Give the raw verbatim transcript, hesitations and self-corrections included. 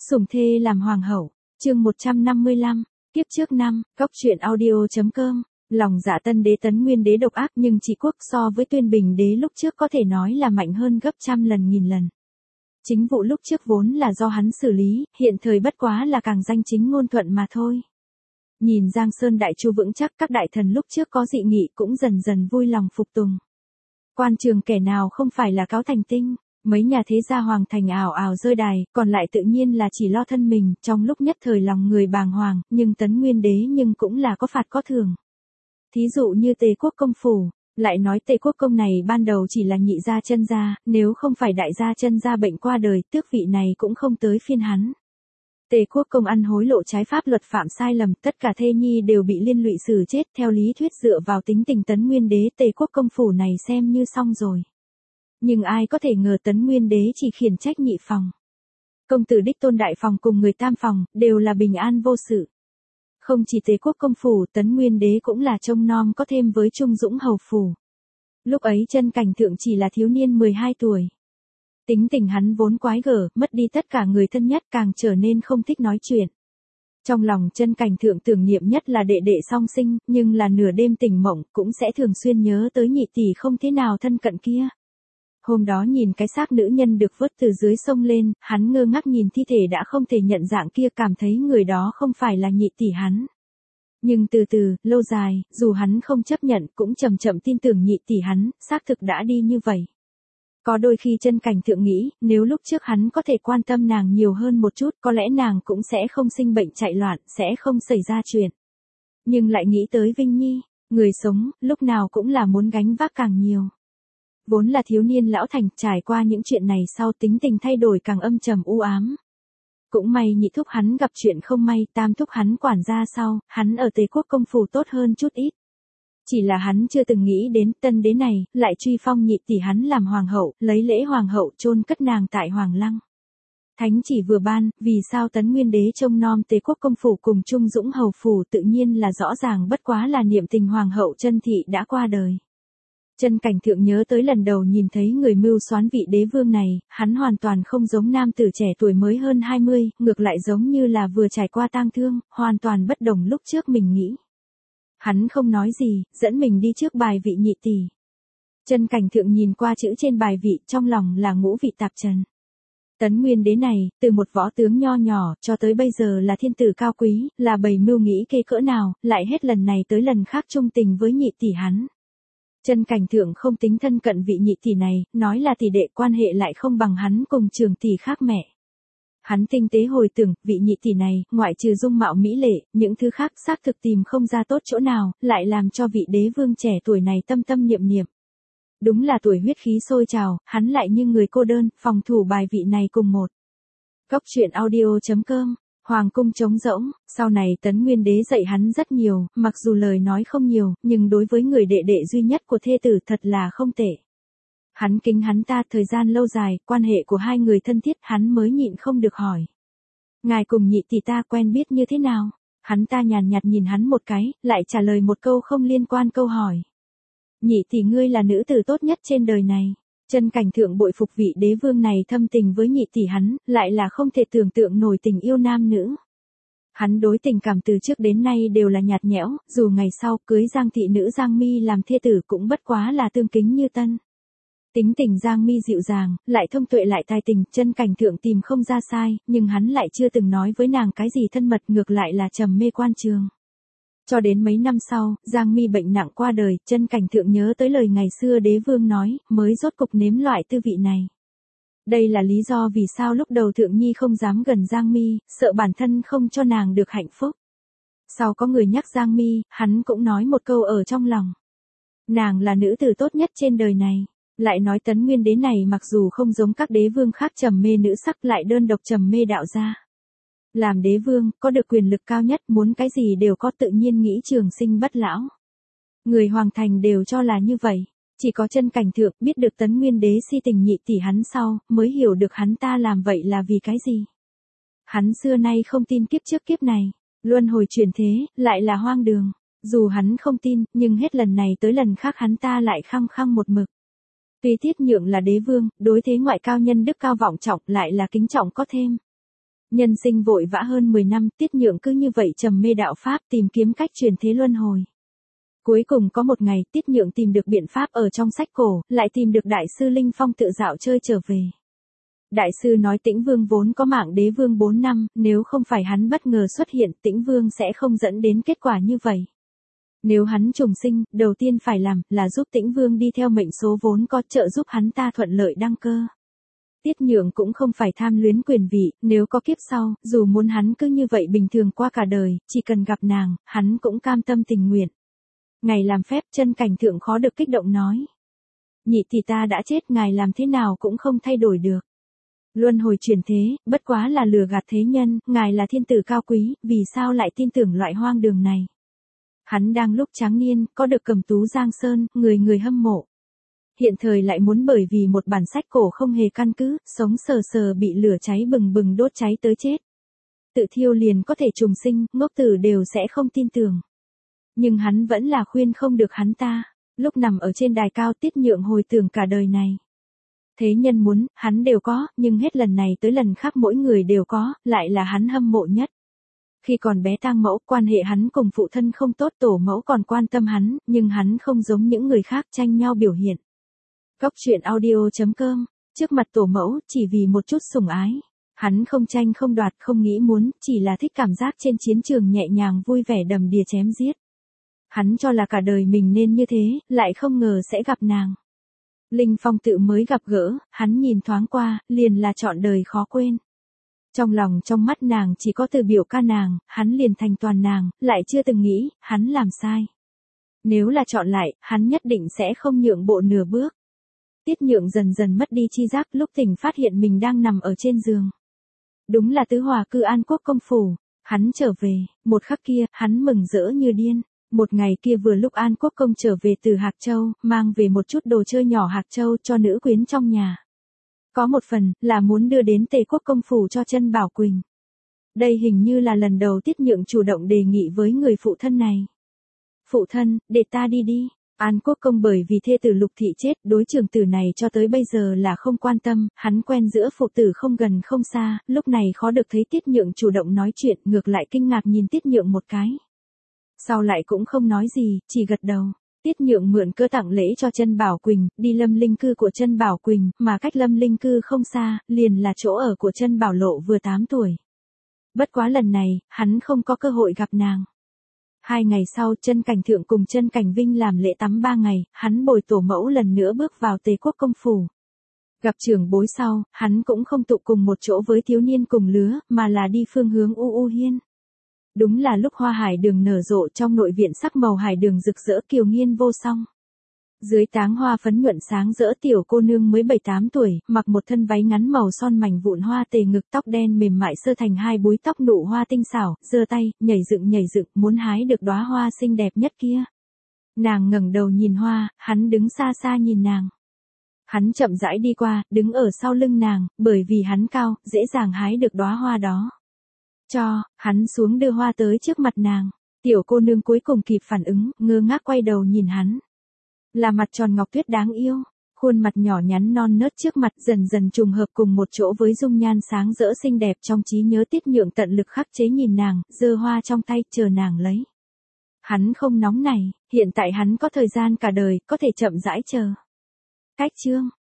Sủng thê làm hoàng hậu, chương một trăm năm mươi lăm, kiếp trước năm, góc truyện audio.com, lòng dạ Tân đế Tấn Nguyên đế độc ác nhưng trị quốc so với Tuyên Bình đế lúc trước có thể nói là mạnh hơn gấp trăm lần nghìn lần. Chính vụ lúc trước vốn là do hắn xử lý, hiện thời bất quá là càng danh chính ngôn thuận mà thôi. Nhìn Giang Sơn đại chu vững chắc, các đại thần lúc trước có dị nghị cũng dần dần vui lòng phục tùng. Quan trường kẻ nào không phải là cáo thành tinh, mấy nhà thế gia hoàng thành ảo ảo rơi đài, còn lại tự nhiên là chỉ lo thân mình, trong lúc nhất thời lòng người bàng hoàng, nhưng Tấn Nguyên đế nhưng cũng là có phạt có thưởng. Thí dụ như Tề Quốc công phủ, lại nói Tề Quốc công này ban đầu chỉ là nhị gia chân gia, nếu không phải đại gia chân gia bệnh qua đời, tước vị này cũng không tới phiên hắn. Tề Quốc công ăn hối lộ trái pháp luật phạm sai lầm, tất cả thê nhi đều bị liên lụy xử chết, theo lý thuyết dựa vào tính tình Tấn Nguyên đế, Tề Quốc công phủ này xem như xong rồi. Nhưng ai có thể ngờ Tấn Nguyên đế chỉ khiển trách nhị phòng. Công tử đích tôn đại phòng cùng người tam phòng, đều là bình an vô sự. Không chỉ Tề Quốc công phủ, Tấn Nguyên đế cũng là trông nom có thêm với Trung Dũng hầu phủ. Lúc ấy Chân Cảnh Thượng chỉ là thiếu niên mười hai tuổi. Tính tình hắn vốn quái gở, mất đi tất cả người thân nhất, càng trở nên không thích nói chuyện. Trong lòng Chân Cảnh Thượng tưởng niệm nhất là đệ đệ song sinh, nhưng là nửa đêm tỉnh mộng, cũng sẽ thường xuyên nhớ tới nhị tỷ không thế nào thân cận kia. Hôm đó nhìn cái xác nữ nhân được vớt từ dưới sông lên, hắn ngơ ngác nhìn thi thể đã không thể nhận dạng kia, cảm thấy người đó không phải là nhị tỷ hắn. Nhưng từ từ, lâu dài, dù hắn không chấp nhận, cũng chậm chậm tin tưởng nhị tỷ hắn, xác thực đã đi như vậy. Có đôi khi Chân Cảnh Thượng nghĩ, nếu lúc trước hắn có thể quan tâm nàng nhiều hơn một chút, có lẽ nàng cũng sẽ không sinh bệnh chạy loạn, sẽ không xảy ra chuyện. Nhưng lại nghĩ tới Vinh Nhi, người sống, lúc nào cũng là muốn gánh vác càng nhiều. Vốn là thiếu niên lão thành, trải qua những chuyện này sau tính tình thay đổi càng âm trầm u ám. Cũng may nhị thúc hắn gặp chuyện không may, tam thúc hắn quản gia sau, hắn ở Tề Quốc công phủ tốt hơn chút ít. Chỉ là hắn chưa từng nghĩ đến Tân đế này, lại truy phong nhị tỷ hắn làm hoàng hậu, lấy lễ hoàng hậu chôn cất nàng tại Hoàng Lăng. Thánh chỉ vừa ban, vì sao Tấn Nguyên đế trông nom Tề Quốc công phủ cùng Trung Dũng hầu phủ, tự nhiên là rõ ràng bất quá là niệm tình hoàng hậu Chân thị đã qua đời. Chân Cảnh Thượng nhớ tới lần đầu nhìn thấy người mưu soán vị đế vương này, hắn hoàn toàn không giống nam tử trẻ tuổi mới hơn hai mươi, ngược lại giống như là vừa trải qua tang thương, hoàn toàn bất đồng lúc trước mình nghĩ. Hắn không nói gì, dẫn mình đi trước bài vị nhị tỷ. Chân Cảnh Thượng nhìn qua chữ trên bài vị, trong lòng là ngũ vị tạp trần. Tấn Nguyên đế này, từ một võ tướng nho nhỏ, cho tới bây giờ là thiên tử cao quý, là bầy mưu nghĩ kê cỡ nào, lại hết lần này tới lần khác trung tình với nhị tỷ hắn. Chân Cảnh Thượng không tính thân cận vị nhị tỷ này, nói là tỷ đệ, quan hệ lại không bằng hắn cùng trường tỷ khác mẹ. Hắn tinh tế hồi tưởng, vị nhị tỷ này, ngoại trừ dung mạo mỹ lệ, những thứ khác xác thực tìm không ra tốt chỗ nào, lại làm cho vị đế vương trẻ tuổi này tâm tâm niệm niệm. Đúng là tuổi huyết khí sôi trào, hắn lại như người cô đơn, phòng thủ bài vị này cùng một. Góc truyện audio.com, Hoàng cung trống rỗng, sau này Tấn Nguyên đế dạy hắn rất nhiều, mặc dù lời nói không nhiều, nhưng đối với người đệ đệ duy nhất của thê tử thật là không tệ. Hắn kính hắn ta, thời gian lâu dài, quan hệ của hai người thân thiết, hắn mới nhịn không được hỏi. Ngài cùng nhị tỷ ta quen biết như thế nào? Hắn ta nhàn nhạt nhìn hắn một cái, lại trả lời một câu không liên quan câu hỏi. Nhị tỷ ngươi là nữ tử tốt nhất trên đời này. Chân Cảnh Thượng bội phục vị đế vương này thâm tình với nhị tỷ hắn, lại là không thể tưởng tượng nổi tình yêu nam nữ. Hắn đối tình cảm từ trước đến nay đều là nhạt nhẽo, dù ngày sau cưới Giang thị nữ Giang Mi làm thê tử cũng bất quá là tương kính như tân. Tính tình Giang Mi dịu dàng, lại thông tuệ lại tài tình, Chân Cảnh Thượng tìm không ra sai, nhưng hắn lại chưa từng nói với nàng cái gì thân mật, ngược lại là trầm mê quan trường. Cho đến mấy năm sau, Giang Mi bệnh nặng qua đời, Chân Cảnh Thượng nhớ tới lời ngày xưa đế vương nói, mới rốt cục nếm loại tư vị này. Đây là lý do vì sao lúc đầu Thượng Nhi không dám gần Giang Mi, sợ bản thân không cho nàng được hạnh phúc. Sau có người nhắc Giang Mi, hắn cũng nói một câu ở trong lòng. Nàng là nữ tử tốt nhất trên đời này. Lại nói Tấn Nguyên đế này mặc dù không giống các đế vương khác trầm mê nữ sắc, lại đơn độc trầm mê đạo gia. Làm đế vương, có được quyền lực cao nhất, muốn cái gì đều có, tự nhiên nghĩ trường sinh bất lão. Người hoàng thành đều cho là như vậy. Chỉ có Chân Cảnh Thượng biết được Tấn Nguyên đế si tình nhị tỷ hắn sau, mới hiểu được hắn ta làm vậy là vì cái gì. Hắn xưa nay không tin kiếp trước kiếp này, luân hồi chuyển thế, lại là hoang đường. Dù hắn không tin, nhưng hết lần này tới lần khác hắn ta lại khăng khăng một mực. Tuy Thiết Nhượng là đế vương, đối thế ngoại cao nhân đức cao vọng trọng, lại là kính trọng có thêm. Nhân sinh vội vã hơn mười năm, Tiết Nhượng cứ như vậy trầm mê đạo Pháp tìm kiếm cách truyền thế luân hồi. Cuối cùng có một ngày, Tiết Nhượng tìm được biện pháp ở trong sách cổ, lại tìm được Đại sư Linh Phong tự dạo chơi trở về. Đại sư nói Tĩnh Vương vốn có mạng đế vương bốn năm, nếu không phải hắn bất ngờ xuất hiện, Tĩnh Vương sẽ không dẫn đến kết quả như vậy. Nếu hắn trùng sinh, đầu tiên phải làm là giúp Tĩnh Vương đi theo mệnh số vốn có, trợ giúp hắn ta thuận lợi đăng cơ. Tiết Nhượng cũng không phải tham luyến quyền vị, nếu có kiếp sau, dù muốn hắn cứ như vậy bình thường qua cả đời, chỉ cần gặp nàng, hắn cũng cam tâm tình nguyện. Ngày làm phép, Chân Cảnh Thượng khó được kích động nói. Nhị thì ta đã chết, ngài làm thế nào cũng không thay đổi được. Luân hồi chuyển thế, bất quá là lừa gạt thế nhân, ngài là thiên tử cao quý, vì sao lại tin tưởng loại hoang đường này. Hắn đang lúc tráng niên, có được cầm tú Giang Sơn, người người hâm mộ. Hiện thời lại muốn bởi vì một bản sách cổ không hề căn cứ, sống sờ sờ bị lửa cháy bừng bừng đốt cháy tới chết. Tự thiêu liền có thể trùng sinh, ngốc tử đều sẽ không tin tưởng. Nhưng hắn vẫn là khuyên không được hắn ta. Lúc nằm ở trên đài cao, Tiết Nhượng hồi tưởng cả đời này. Thế nhân muốn, hắn đều có, nhưng hết lần này tới lần khác mỗi người đều có, lại là hắn hâm mộ nhất. Khi còn bé tang mẫu, quan hệ hắn cùng phụ thân không tốt, tổ mẫu còn quan tâm hắn, nhưng hắn không giống những người khác tranh nhau biểu hiện. Góc truyện audio chấm com, trước mặt tổ mẫu, chỉ vì một chút sủng ái. Hắn không tranh không đoạt không nghĩ muốn, chỉ là thích cảm giác trên chiến trường nhẹ nhàng vui vẻ đầm đìa chém giết. Hắn cho là cả đời mình nên như thế, lại không ngờ sẽ gặp nàng. Linh Phong tự mới gặp gỡ, hắn nhìn thoáng qua, liền là trọn đời khó quên. Trong lòng trong mắt nàng chỉ có từ biểu ca nàng, hắn liền thành toàn nàng, lại chưa từng nghĩ, hắn làm sai. Nếu là chọn lại, hắn nhất định sẽ không nhượng bộ nửa bước. Tiết Nhượng dần dần mất đi chi giác, lúc tỉnh phát hiện mình đang nằm ở trên giường. Đúng là tứ hòa cư An Quốc công phủ, hắn trở về, một khắc kia, hắn mừng rỡ như điên. Một ngày kia vừa lúc An Quốc công trở về từ Hạc Châu, mang về một chút đồ chơi nhỏ Hạc Châu cho nữ quyến trong nhà. Có một phần, là muốn đưa đến Tề Quốc công phủ cho Chân Bảo Quỳnh. Đây hình như là lần đầu Tiết Nhượng chủ động đề nghị với người phụ thân này. Phụ thân, để ta đi đi. An Quốc công bởi vì thê tử Lục Thị chết, đối trường tử này cho tới bây giờ là không quan tâm, hắn quen giữa phụ tử không gần không xa, lúc này khó được thấy Tiết Nhượng chủ động nói chuyện, ngược lại kinh ngạc nhìn Tiết Nhượng một cái. Sau lại cũng không nói gì, chỉ gật đầu. Tiết Nhượng mượn cơ tặng lễ cho Chân Bảo Quỳnh, đi Lâm Linh cư của Chân Bảo Quỳnh, mà cách Lâm Linh cư không xa, liền là chỗ ở của Chân Bảo Lộ vừa tám tuổi. Bất quá lần này, hắn không có cơ hội gặp nàng. Hai ngày sau, Chân Cảnh Thượng cùng Chân Cảnh Vinh làm lễ tắm ba ngày, hắn bồi tổ mẫu lần nữa bước vào Tề Quốc công phủ. Gặp trưởng bối sau, hắn cũng không tụ cùng một chỗ với thiếu niên cùng lứa, mà là đi phương hướng U U Hiên. Đúng là lúc hoa hải đường nở rộ, trong nội viện sắc màu hải đường rực rỡ kiều nghiên vô song. Dưới táng hoa phấn nhuận sáng rỡ tiểu cô nương mới bảy tám tuổi, mặc một thân váy ngắn màu son mảnh vụn hoa tề ngực, tóc đen mềm mại sơ thành hai búi tóc nụ hoa tinh xảo, giơ tay, nhảy dựng nhảy dựng, muốn hái được đóa hoa xinh đẹp nhất kia. Nàng ngẩng đầu nhìn hoa, hắn đứng xa xa nhìn nàng. Hắn chậm rãi đi qua, đứng ở sau lưng nàng, bởi vì hắn cao, dễ dàng hái được đóa hoa đó. Cho, hắn xuống đưa hoa tới trước mặt nàng. Tiểu cô nương cuối cùng kịp phản ứng, ngơ ngác quay đầu nhìn hắn. Là mặt tròn ngọc tuyết đáng yêu, khuôn mặt nhỏ nhắn non nớt trước mặt dần dần trùng hợp cùng một chỗ với dung nhan sáng rỡ xinh đẹp trong trí nhớ. Tiết Nhượng tận lực khắc chế nhìn nàng, giơ hoa trong tay, chờ nàng lấy. Hắn không nóng này, hiện tại hắn có thời gian cả đời, có thể chậm rãi chờ. Cách chương